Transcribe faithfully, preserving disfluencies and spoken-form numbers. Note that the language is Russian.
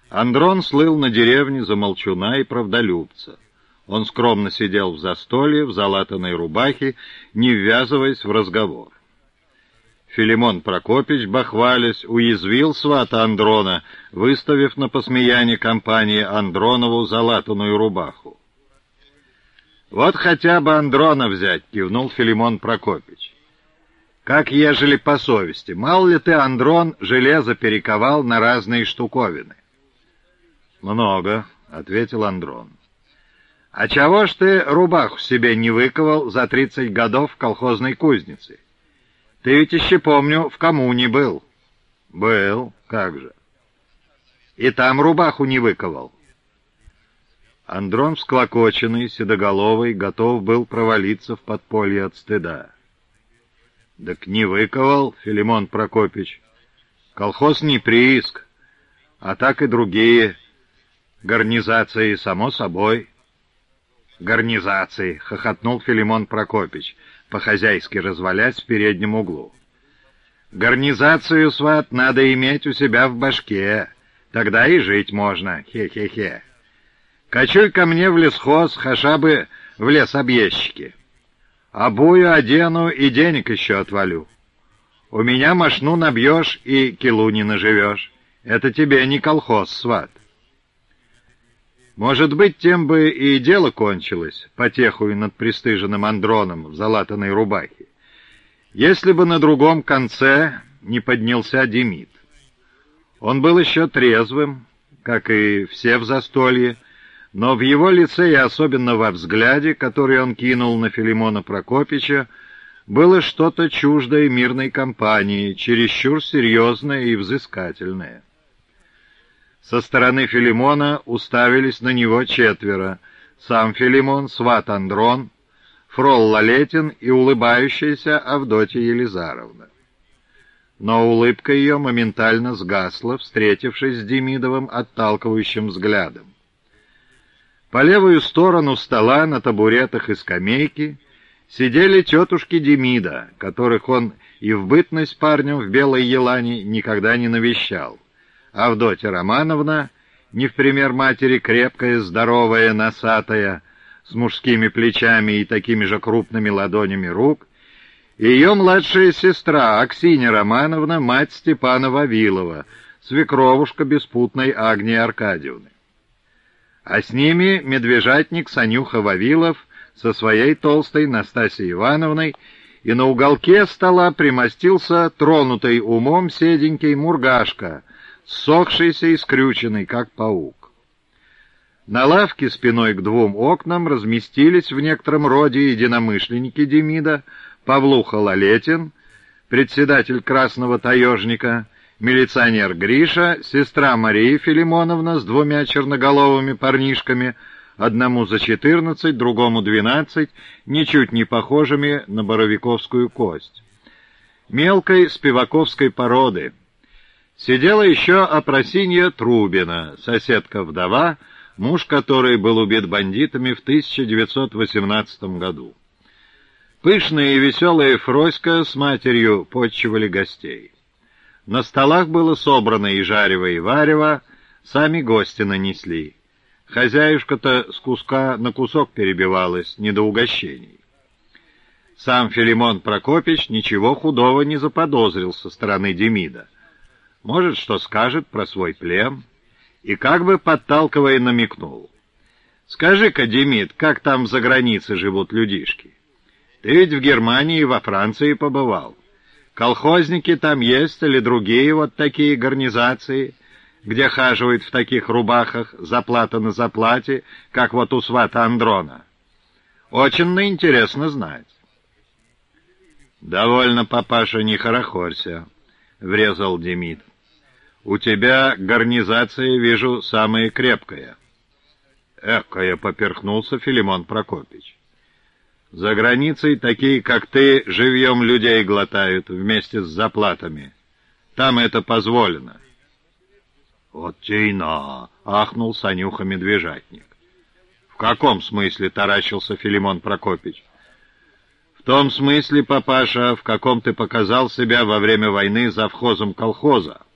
Андрон слыл на деревне за молчуна и правдолюбца. Он скромно сидел в застолье, в залатанной рубахе, не ввязываясь в разговор. Филимон Прокопич, бахвалясь, уязвил свата Андрона, выставив на посмеяние компании Андронову залатанную рубаху. «Вот хотя бы Андрона взять», — кивнул Филимон Прокопич. «Как ежели по совести, мало ли ты, Андрон, железо перековал на разные штуковины?» «Много», — ответил Андрон. «А чего ж ты рубаху себе не выковал за тридцать годов в колхозной кузнице? Ты ведь еще, помню, в коммуне был». «Был, как же». «И там рубаху не выковал». Андрон, всклокоченный, седоголовый, готов был провалиться в подполье от стыда. «Так не выковал, Филимон Прокопич. Колхоз не прииск, а так и другие гарнизации, само собой». «Гарнизации!» — хохотнул Филимон Прокопич, по-хозяйски развалясь в переднем углу. «Гарнизацию, сват, надо иметь у себя в башке, тогда и жить можно, хе-хе-хе. Кочуй ко мне в лесхоз, хаша бы в лесобъездчики. Обую, одену и денег еще отвалю. У меня мошну набьешь и килу не наживешь. Это тебе не колхоз, сват». Может быть, тем бы и дело кончилось, потехую над пристыженным Андроном в залатанной рубахе, если бы на другом конце не поднялся Демид. Он был еще трезвым, как и все в застолье, но в его лице и особенно во взгляде, который он кинул на Филимона Прокопича, было что-то чуждое мирной компании, чересчур серьезное и взыскательное. Со стороны Филимона уставились на него четверо: сам Филимон, сват Андрон, фрол Лалетин и улыбающаяся Авдотья Елизаровна. Но улыбка ее моментально сгасла, встретившись с Демидовым отталкивающим взглядом. По левую сторону стола на табуретах и скамейке сидели тетушки Демида, которых он и в бытность парнем в Белой Елане никогда не навещал. Авдотья Романовна, не в пример матери, крепкая, здоровая, носатая, с мужскими плечами и такими же крупными ладонями рук, и ее младшая сестра Аксинья Романовна, мать Степана Вавилова, свекровушка беспутной Агнии Аркадьевны. А с ними медвежатник Санюха Вавилов со своей толстой Настасьей Ивановной, и на уголке стола примостился тронутый умом седенький Мургашка, ссохшийся и скрюченный, как паук. На лавке спиной к двум окнам разместились в некотором роде единомышленники Демида: Павлуха Лалетин, председатель Красного Таежника, милиционер Гриша, сестра Мария Филимоновна с двумя черноголовыми парнишками, одному за четырнадцать, другому двенадцать, ничуть не похожими на боровиковскую кость, мелкой спиваковской породы. Сидела еще Опросинья Трубина, соседка-вдова, муж которой был убит бандитами в тысяча девятьсот восемнадцатом году. Пышная и веселая Фроська с матерью подчивали гостей. На столах было собрано и жарево, и варево, сами гости нанесли. Хозяюшка-то с куска на кусок перебивалась, не до угощений. Сам Филимон Прокопич ничего худого не заподозрил со стороны Демида. Может, что скажет про свой плен, и как бы подталкивая намекнул: «Скажи-ка, Демид, как там за границей живут людишки? Ты ведь в Германии и во Франции побывал. Колхозники там есть или другие вот такие гарнизации, где хаживают в таких рубахах, заплата на заплате, как вот у свата Андрона? Очень интересно знать». «Довольно, папаша, не хорохорься», — врезал Демид. «У тебя гарнизация, вижу, самая крепкая». «Экая», — поперхнулся Филимон Прокопич. «За границей такие, как ты, живьем людей глотают вместе с заплатами. Там это позволено». «Вот тейна!» — ахнул Санюха Медвежатник. «В каком смысле?» — таращился Филимон Прокопич. «В том смысле, папаша, в каком ты показал себя во время войны завхозом колхоза.